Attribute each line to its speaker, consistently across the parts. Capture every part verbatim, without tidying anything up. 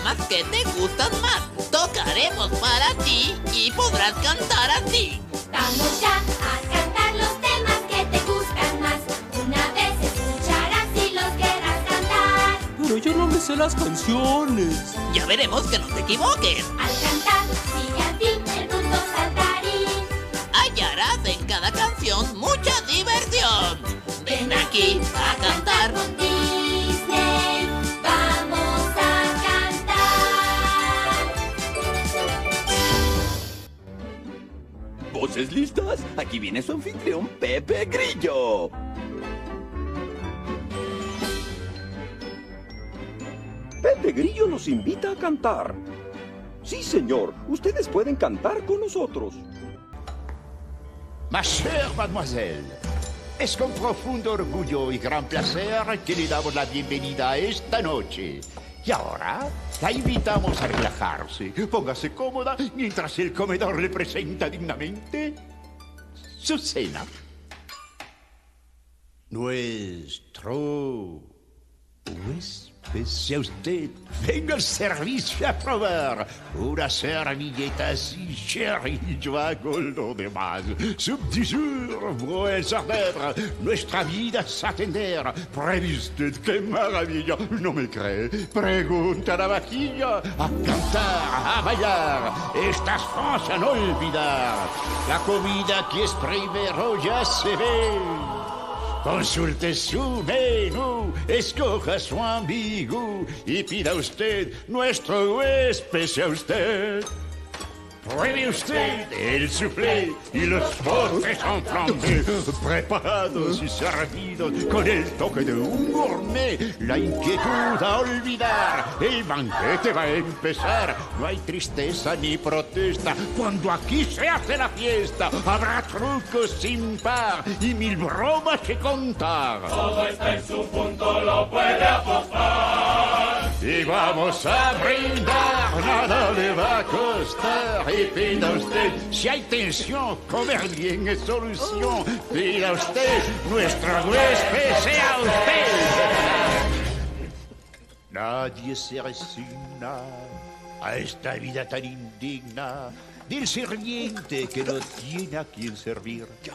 Speaker 1: temas que te gustan más. Tocaremos para ti y podrás cantar así.
Speaker 2: Vamos ya a cantar los temas que te gustan más. Una vez escucharás y los querrás cantar.
Speaker 3: Pero yo no me sé las canciones.
Speaker 1: Ya veremos que no te equivoques.
Speaker 2: Al cantar, sigue a ti el punto saltarín.
Speaker 1: Hallarás en cada canción mucha diversión. Ven aquí a cantar
Speaker 2: con Disney. Vamos a cantar.
Speaker 4: ¿Voces listas? Aquí viene su anfitrión Pepe Grillo. Pepe Grillo los invita a cantar. Sí, señor, ustedes pueden cantar con nosotros.
Speaker 5: Ma chère mademoiselle, es con profundo orgullo y gran placer que le damos la bienvenida a esta noche. Y ahora la invitamos a relajarse. Póngase cómoda mientras el comedor le presenta dignamente su cena. Nuestro huésped, sea usted, venga al servicio a probar una servilleta así, chérie, y yo hago lo demás. Soup du jour, brouets hors d'œuvre, nuestra vida es atender. ¿Pruebe usted qué maravilla? ¿No me cree? Pregunta a la vajilla. A cantar, a bailar, estas cosas a no olvidar. La comida que es primero ya se ve. Consulte su menú, escoja su ambigu y pida usted, nuestro huésped sea usted. Pruebe usted el soufflé y los postres en flambé, preparados y servidos con el toque de un gourmet. La inquietud a olvidar, el banquete va a empezar. No hay tristeza ni protesta cuando aquí se hace la fiesta. Habrá trucos sin par y mil bromas que contar.
Speaker 6: Todo está en su punto, lo puede apostar.
Speaker 5: Y vamos a brindar, nada le va a costar. Y pida usted, si hay tensión, comer bien es solución. Pida usted, nuestro huésped sea usted. Nadie se resigna a esta vida tan indigna del sirviente que no tiene a quien servir.
Speaker 4: ¡Ya!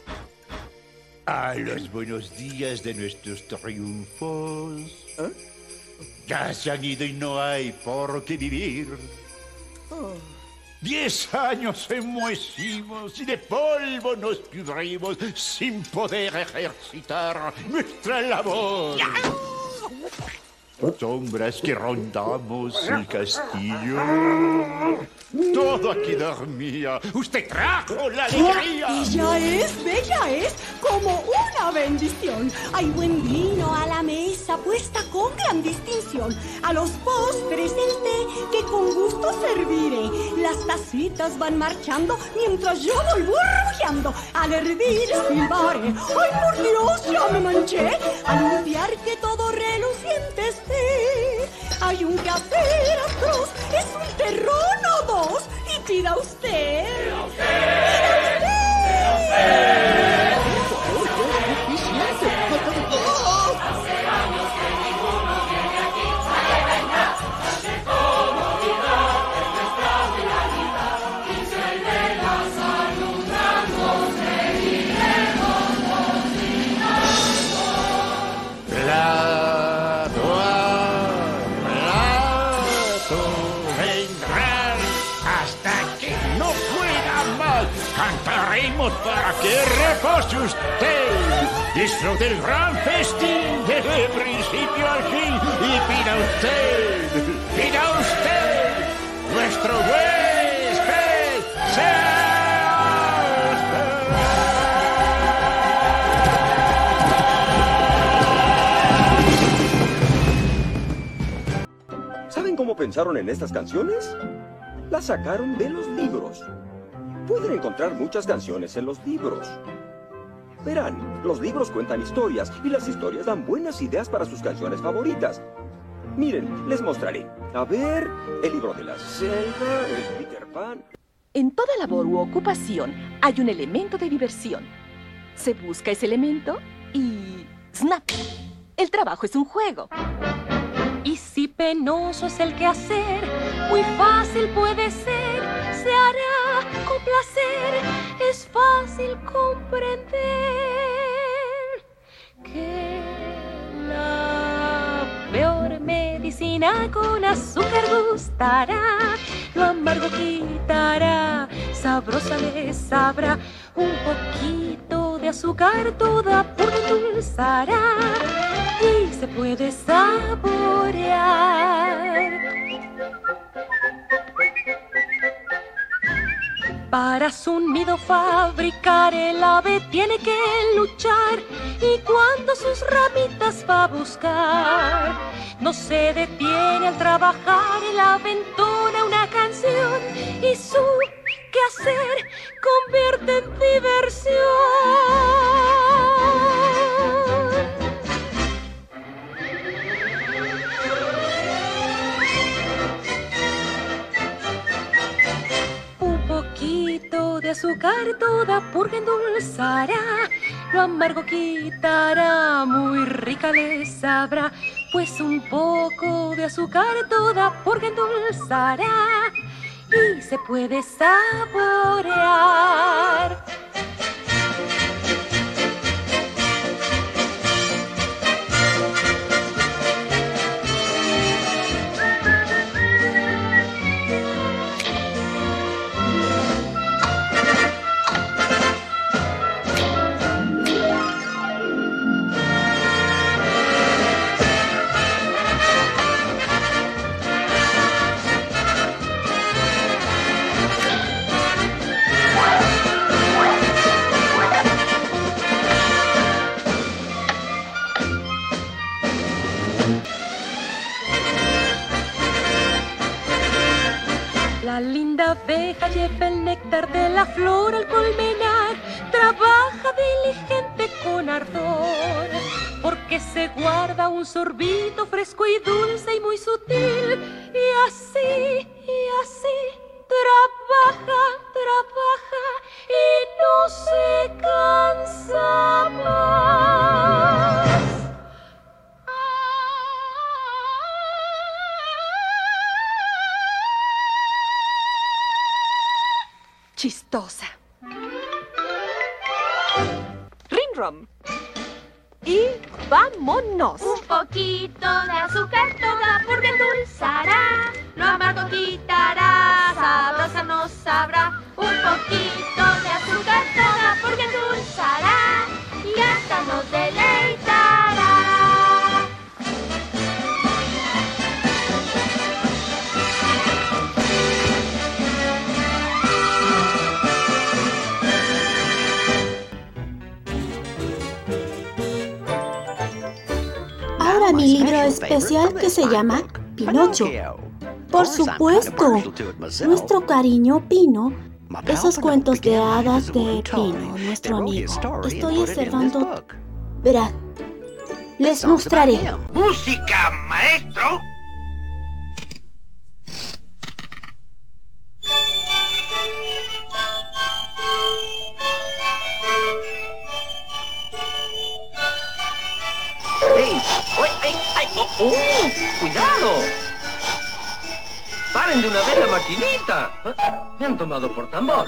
Speaker 5: A los buenos días de nuestros triunfos.
Speaker 4: ¿Eh?
Speaker 5: Ya se han ido y no hay por qué vivir.
Speaker 4: Oh.
Speaker 5: Diez años enmohecimos y de polvo nos pudrimos sin poder ejercitar nuestra labor. Sombras que rondamos el castillo. Todo aquí dormía. Usted trajo la alegría.
Speaker 7: Y ya es, bella es, como una bendición. Hay buen vino a la mesa puesta con gran distinción. A los postres el té que con gusto serviré. Las tacitas van marchando mientras yo voy burbujeando. Al hervir silbaré. ¡Ay, por Dios, ya me manché! Al limpiar que todo reluciente esté. Hay un quehacer atroz, es un terrón o dos. Y pida usted.
Speaker 6: ¡Pida usted! ¡Pida usted! Hace años que ninguno viene aquí a reventar. Hace comodidad es nuestra finalidad. Quince velas alumbrando, seguiremos cocinando.
Speaker 5: Plato a plato vendrán hasta que no pueda más. Cantaremos para que repose usted. Disfrute el gran festín desde el principio al fin. Y pida usted, pida usted, nuestro huésped sea
Speaker 4: usted. ¿Saben cómo pensaron en estas canciones? Las sacaron de los libros. Pueden encontrar muchas canciones en los libros. Verán, los libros cuentan historias y las historias dan buenas ideas para sus canciones favoritas. Miren, les mostraré. A ver, el libro de la selva, el Peter Pan.
Speaker 8: En toda labor u ocupación hay un elemento de diversión. Se busca ese elemento y... ¡snap! El trabajo es un juego.
Speaker 9: Y si penoso es el quehacer, muy fácil puede ser, se hará con placer, es fácil comprender que la peor medicina con azúcar gustará, lo amargo quitará, sabrosa le sabrá, un poquito de azúcar toda pura endulzará y se puede saborear. Para su nido fabricar el ave tiene que luchar y cuando sus ramitas va a buscar no se detiene al trabajar, el ave entona una canción y su quehacer convierte en diversión. De azúcar toda purga endulzará, lo amargo quitará, muy rica le sabrá, pues un poco de azúcar toda purga endulzará y se puede saborear. La linda abeja lleva el néctar de la flor al colmenar, trabaja diligente con ardor, porque se guarda un sorbito fresco y dulce y muy sutil, y así, y así, trabaja, trabaja y no se cansa más.
Speaker 8: Chistosa. Ring-rom. Y vámonos.
Speaker 2: Un poquito de azúcar toda purga endulzará, lo amargo quitará, sabrosa nos sabrá. Un poquito de azúcar toda purga endulzará y hasta nos deleitará.
Speaker 10: Ahora mi libro especial que se llama Pinocho. Por supuesto, nuestro cariño Pino, esos cuentos de hadas de Pino, nuestro amigo. Estoy observando. Verán, les mostraré.
Speaker 11: ¡Música, maestro!
Speaker 12: ¡Ey! ¡Ay, ay, ay! ¡Oh, oh! ¡Cuidado! ¡Paren de una vez la maquinita! Me han tomado por tambor.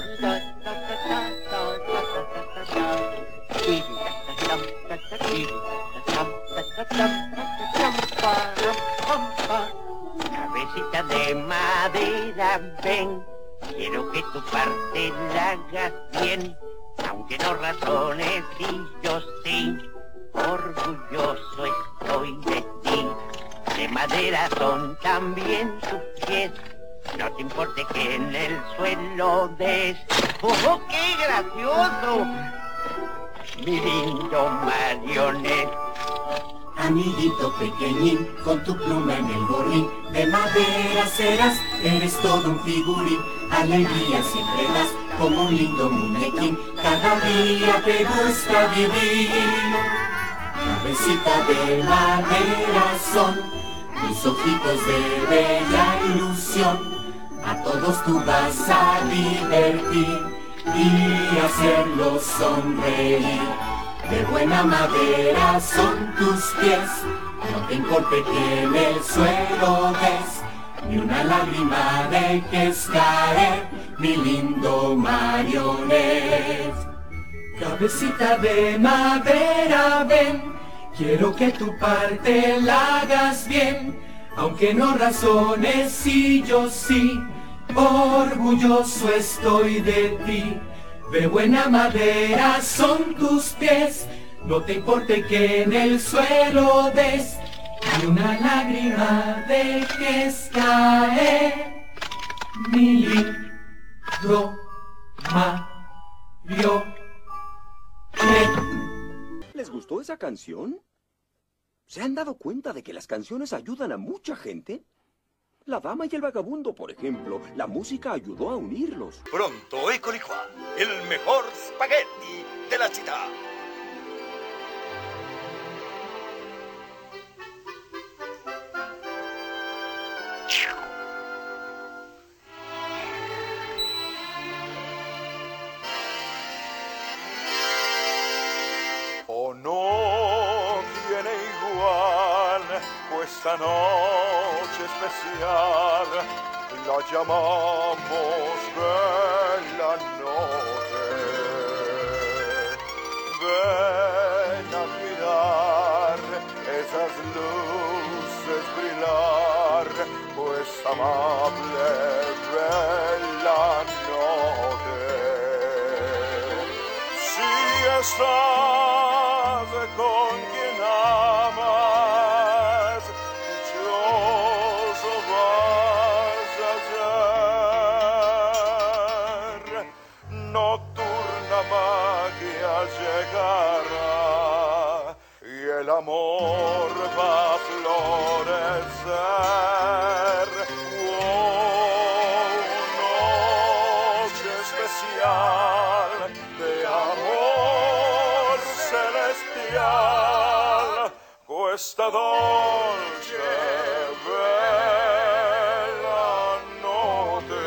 Speaker 11: Cabecita de madera, ven. Quiero que tu parte la hagas bien. Aunque no razones y yo sí. Orgulloso estoy de ti. De madera son también tus pies. No te importe que en el suelo des. ¡Oh, qué gracioso! Mi lindo marioneta.
Speaker 13: Amiguito pequeñín, con tu pluma en el gorrín, de madera serás, eres todo un figurín. Alegría siempre das, como un lindo muñequín. Cada día te gusta vivir. Cabecita de madera son tus ojitos de bella ilusión. A todos tú vas a divertir y hacerlos sonreír. De buena madera son tus pies, No te importe que en el suelo des, ni una lágrima dejes caer, mi lindo marionette. Cabecita de madera, ven, quiero que tu parte la hagas bien, aunque no razones y yo sí, orgulloso estoy de ti. De buena madera son tus pies, no te importe que en el suelo des, ni una lágrima dejes caer, mi lindo marionette.
Speaker 4: ¿Les gustó esa canción? ¿Se han dado cuenta de que las canciones ayudan a mucha gente? La Dama y el Vagabundo, por ejemplo, la música ayudó a unirlos.
Speaker 14: Pronto, eccoli qua, el mejor spaghetti de la città.
Speaker 15: Oh, no tiene igual questa noche especial, la llamamos bella noche. Ven a mirar esas luces brillar, questa amable bella noche. Si estás con quien amas, dichoso vas a ser. Nocturna magia llegará y el amor va a florecer. Oh, noche especial de amor celestial, questa dolce bella notte.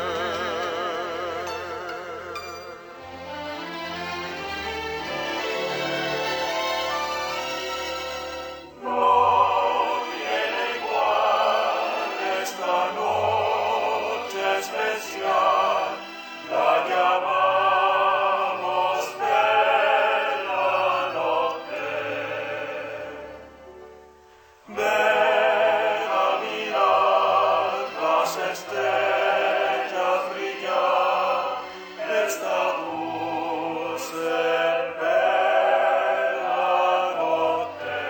Speaker 6: No tiene igual esta noche especial, la llamamos bella notte. Ven a mirar las estrellas brillar, esta dulce bella notte.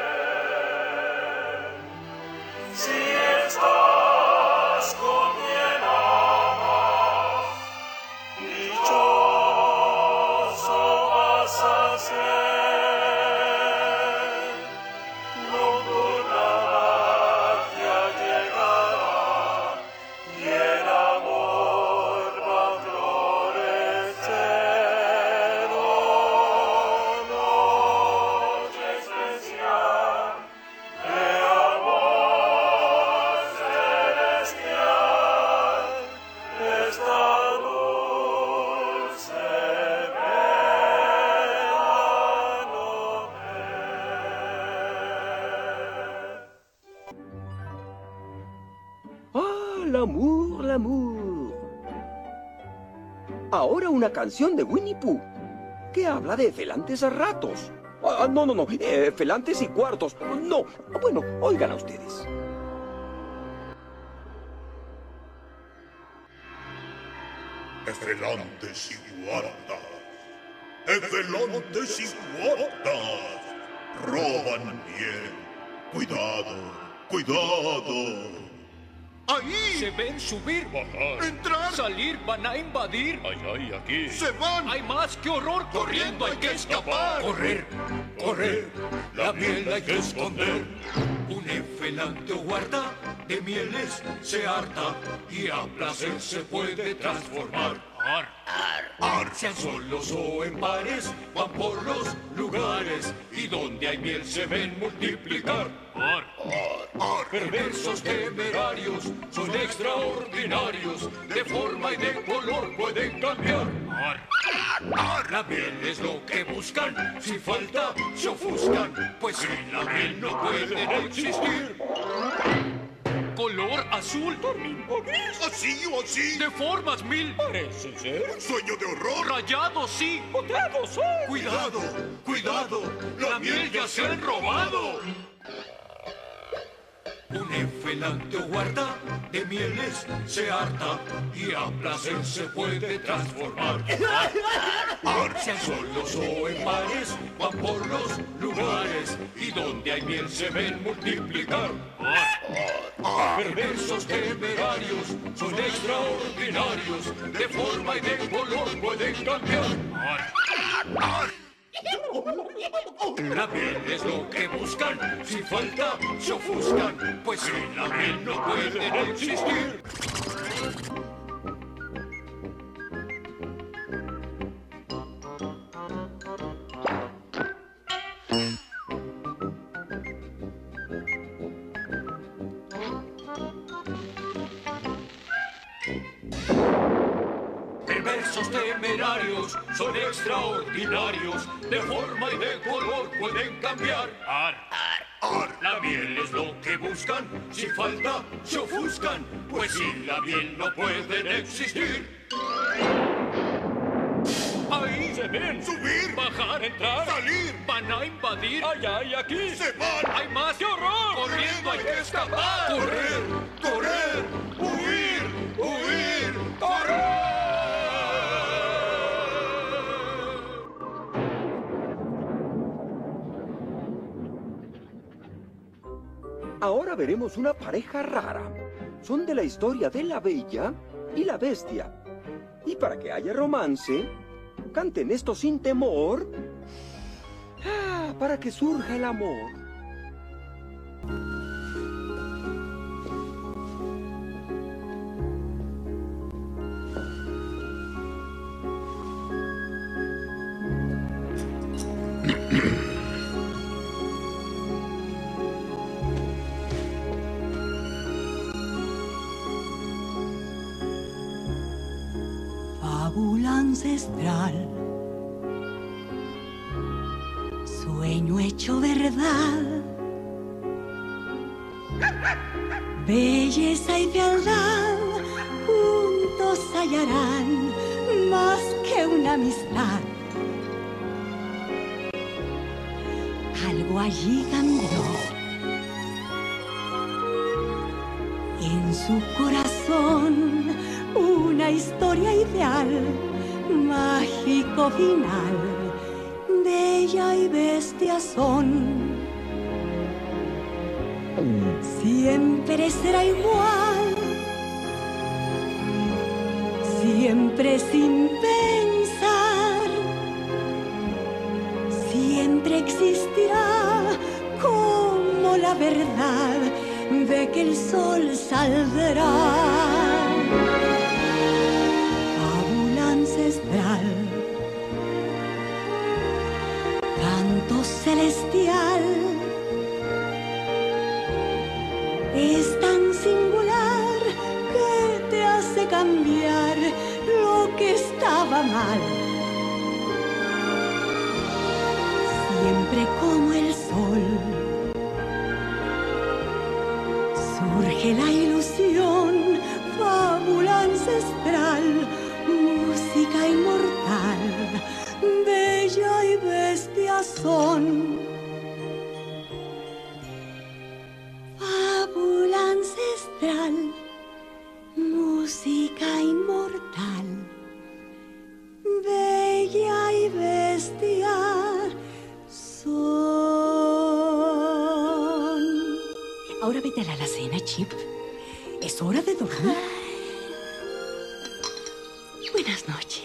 Speaker 6: Si estás con quien amas, dichoso vas a ser. Nocturna magia llegará y el amor va a florecer. Oh, noche especial de amor celestial, esta dulce bella noche.
Speaker 4: ¡Ah, l'amour, l'amour! Ahora una canción de Winnie Pooh que habla de felantes a ratos. Ah, no, no, no, eh, felantes y cuartos. No, bueno, oigan a ustedes.
Speaker 5: Efelantes y guardas, efelantes y guardas, roban miel. Cuidado, cuidado.
Speaker 16: ¡Ahí! Se ven subir, bajar,
Speaker 5: entrar,
Speaker 16: salir, van a invadir.
Speaker 6: Ay, ay, aquí.
Speaker 5: Se van.
Speaker 16: Hay más que horror, corriendo hay que escapar. Correr, correr, la miel hay que esconder. Un efelante o guarda de mieles se harta y a placer se puede transformar. Ar, ar, ar. Sean solos o en pares, van por los lugares y donde hay miel se ven multiplicar. Ar, ar, ar. Perversos temerarios son extraordinarios, de forma y de color pueden cambiar. Ar, ar. La miel es lo que buscan, si falta se ofuscan, pues sin la miel no pueden existir. Color azul, o gris, así o así, de formas mil, parece ser un sueño de horror. Rayado sí, botado sí. Cuidado, cuidado, la miel ya se han robado. Un efelante guarda de mieles se harta y a placer se puede transformar. Sean solos o en pares, van por los lugares y donde hay miel se ven multiplicar. Perversos temerarios son extraordinarios, de forma y de color pueden cambiar. La miel es lo que buscan, si falta se ofuscan, pues sin la miel no pueden existir. Perversos temerarios son extraordinarios, de forma y de color pueden cambiar. Ar, ar, ar. La miel es lo que buscan, si falta se ofuscan, pues sin la miel no pueden existir. Ahí se ven, subir, bajar, entrar, salir, van a invadir, allá y aquí, se van, hay más, ¡qué horror! Corriendo hay que escapar, correr, correr, huir, huir, correr.
Speaker 4: Ahora veremos una pareja rara. Son de la historia de la Bella y la Bestia. Y para que haya romance, canten esto sin temor, ah, para que surja el amor.
Speaker 7: Fábula ancestral, sueño hecho verdad, belleza y fealdad juntos hallarán más que una amistad. Algo allí cambió en su corazón, una historia ideal, mágico final, Bella y Bestia son. Siempre será igual, siempre sin pensar, siempre existirá como la verdad de que el sol saldrá. Ancestral, canto celestial, es tan singular que te hace cambiar lo que estaba mal. Siempre como el sol, surge la ilusión, fábula ancestral, música inmortal, Bella y Bestia son. Fábula ancestral, música inmortal, Bella y Bestia son. Ahora vete a la alacena, Chip. Es hora de dormir. Buenas noches.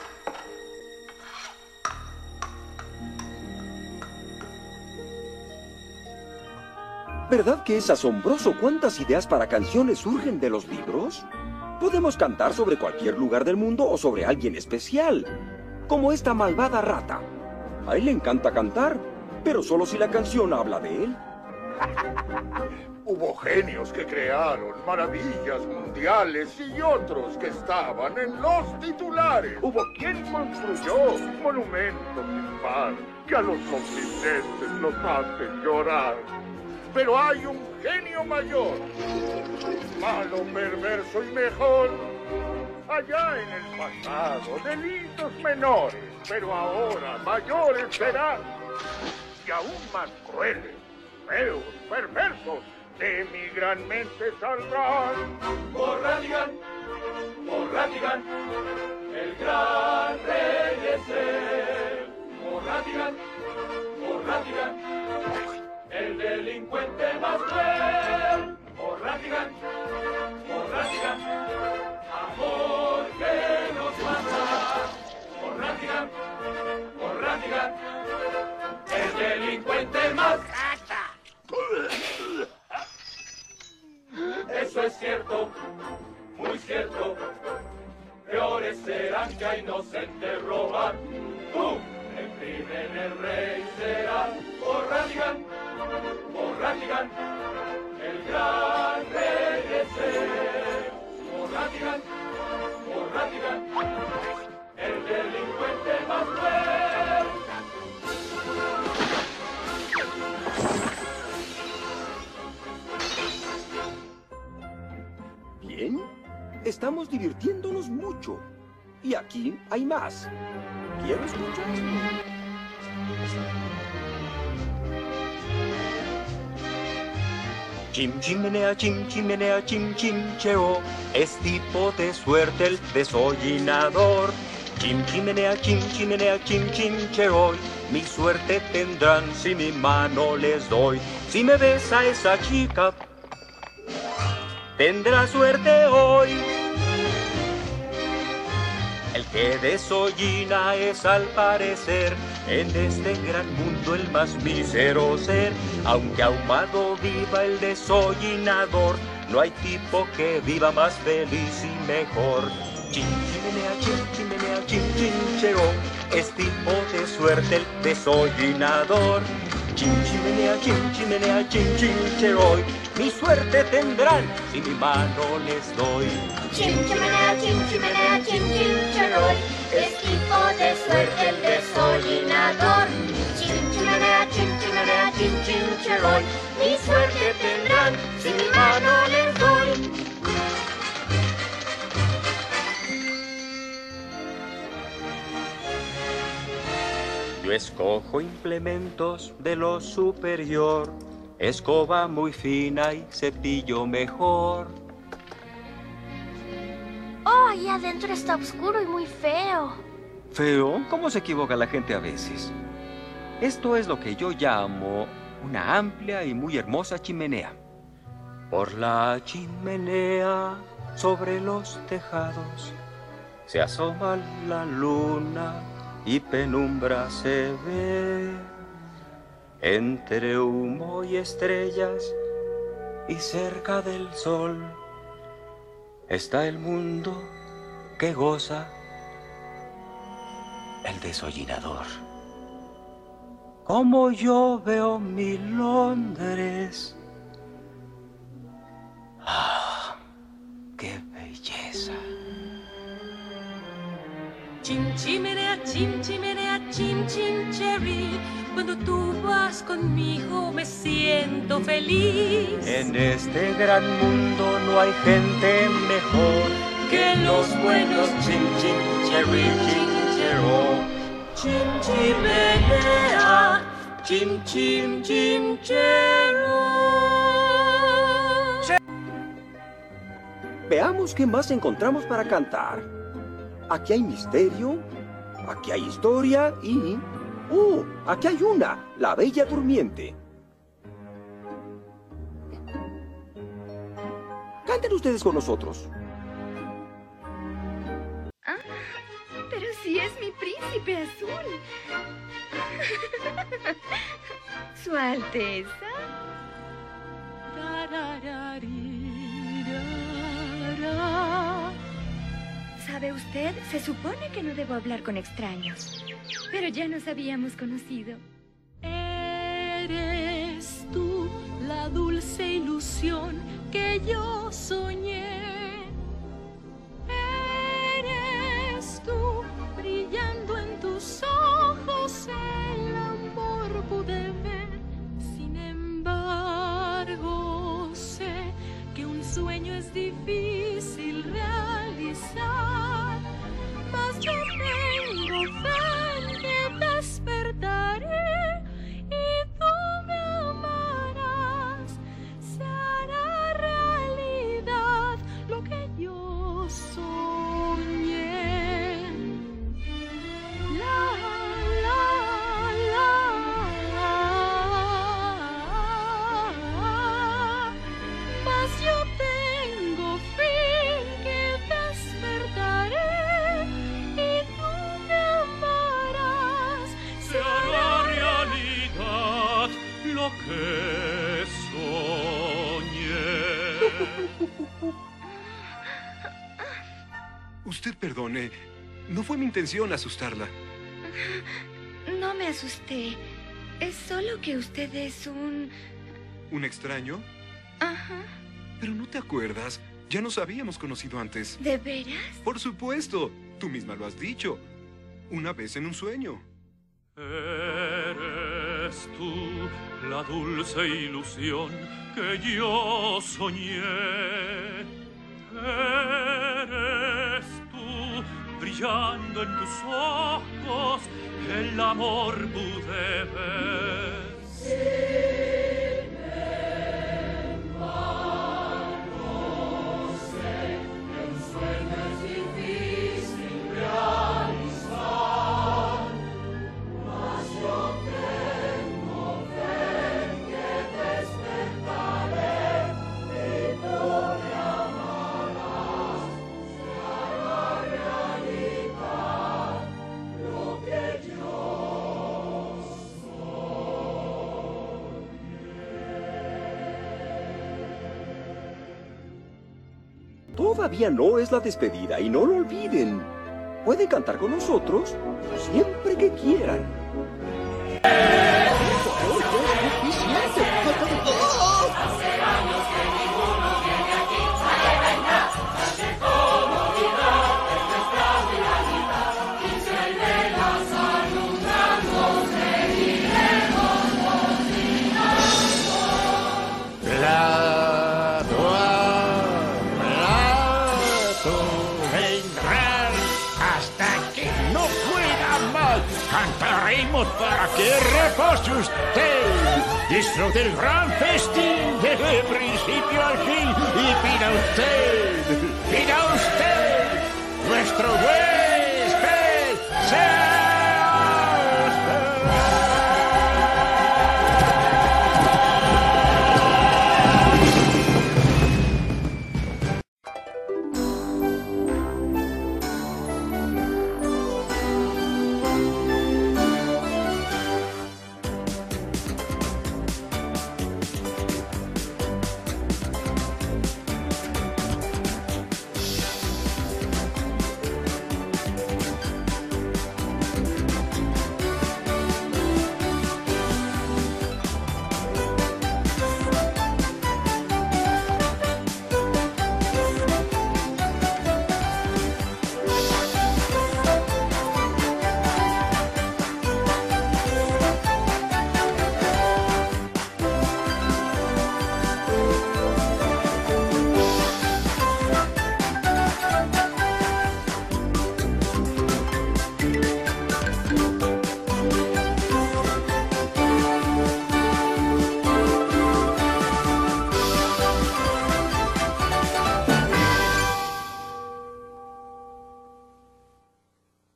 Speaker 4: ¿Verdad que es asombroso cuántas ideas para canciones surgen de los libros? Podemos cantar sobre cualquier lugar del mundo o sobre alguien especial, como esta malvada rata. A él le encanta cantar, pero solo si la canción habla de él.
Speaker 17: Hubo genios que crearon maravillas mundiales y otros que estaban en los titulares. Hubo quien construyó monumentos sin par que a los continentes los hacen llorar. Pero hay un genio mayor, malo, perverso y mejor, allá en el pasado, delitos menores, pero ahora mayores serán, y aún más crueles, feos, perversos, de mi gran mente saldrán.
Speaker 6: Morratigan, Morratigan, el gran rey es él. Morratigan, Morratigan, el delincuente más cruel. Morratigan, Morratigan, amor que nos mata. Morratigan, Morratigan, el delincuente más gata. Eso es cierto, muy cierto. Peores serán que a inocentes robar. Tú, el crimen, el rey será. Morratigan, Morratigan, el gran rey es él. Morratigan, Morratigan, el delincuente más cruel.
Speaker 4: Bien, estamos divirtiéndonos mucho. Y aquí hay más. ¿Quieren escuchar?
Speaker 3: Chim chimenea, chim chimenea, chim chim cheo, es tipo de suerte el desollinador. Chim chimenea, chim chimenea, chim chim cheo, mi suerte tendrán si mi mano les doy. Si me besa esa chica, tendrá suerte hoy. El que desollina es al parecer en este gran mundo el más mísero ser. Aunque ahumado viva el desollinador, no hay tipo que viva más feliz y mejor. Chin chimenea, chin chimenea, chin chin cheo, es tipo de suerte el desollinador. Chin chimenea, chin chimenea, chin chin cheo, mi suerte tendrán si mi mano les doy.
Speaker 2: Chim chimenea, chim chimenea, chim chim cheroy, es tipo de suerte el desollinador. Chim chimenea, chim chimenea, chim chim cheroy, mi suerte tendrán si mi mano les doy.
Speaker 3: Yo escojo implementos de lo superior, escoba muy fina y cepillo mejor.
Speaker 2: Oh, ahí adentro está oscuro y muy feo.
Speaker 3: ¿Feo? ¿Cómo se equivoca la gente a veces? Esto es lo que yo llamo una amplia y muy hermosa chimenea. Por la chimenea, sobre los tejados, se asoma la luna y penumbra se ve. Entre humo y estrellas y cerca del sol está el mundo que goza el desollinador. Como yo veo mi Londres. ¡Ah! ¡Qué belleza!
Speaker 9: Chim chimenea, chim chimenea, chim chim cherry. Cuando tú vas conmigo me siento feliz.
Speaker 3: En este gran mundo no hay gente mejor que los buenos chim chim cherry, chim chero. Chim chimenea, chim chim chim chero.
Speaker 4: Veamos qué más encontramos para cantar. Aquí hay misterio, aquí hay historia y... ¡Oh! Aquí hay una, la Bella Durmiente. Canten ustedes con nosotros.
Speaker 18: Ah, pero sí es mi príncipe azul. Su Alteza. ¿Sabe usted? Se supone que no debo hablar con extraños. Pero ya nos habíamos conocido.
Speaker 9: Eres tú la dulce ilusión que yo soñé. Eres tú, brillando en tus ojos, el amor pude ver. Sin embargo, sé que un sueño es difícil realizar, mas yo tengo fe en que despertaré y tú me amarás. Se hará realidad lo que yo soñé. La, la, la, mas yo tengo fe que despertaré y tú me amarás.
Speaker 16: Se hará realidad lo que soñé.
Speaker 19: Usted perdone, no fue mi intención asustarla.
Speaker 18: No me asusté. Es solo que usted es un...
Speaker 19: ¿Un extraño?
Speaker 18: Ajá.
Speaker 19: Pero no te acuerdas, ya nos habíamos conocido antes.
Speaker 18: ¿De veras?
Speaker 19: Por supuesto, tú misma lo has dicho. Una vez en un sueño.
Speaker 16: Eres tú la dulce ilusión que yo soñé. Eres tú brillando en tus ojos, el amor pude ver.
Speaker 4: Todavía no es la despedida y no lo olviden. Pueden cantar con nosotros siempre que quieran.
Speaker 13: Hace años que ninguno viene aquí a reventar. Hace comodidad, el templado y la guitarra. Quince velas alumbrando, seguiremos cocinando.
Speaker 5: Plato a plato vendrán hasta que no pueda más. Cantaremos para que repose usted. Disfrute el gran festín desde el principio al fin. Y pida usted, pida usted nuestro buen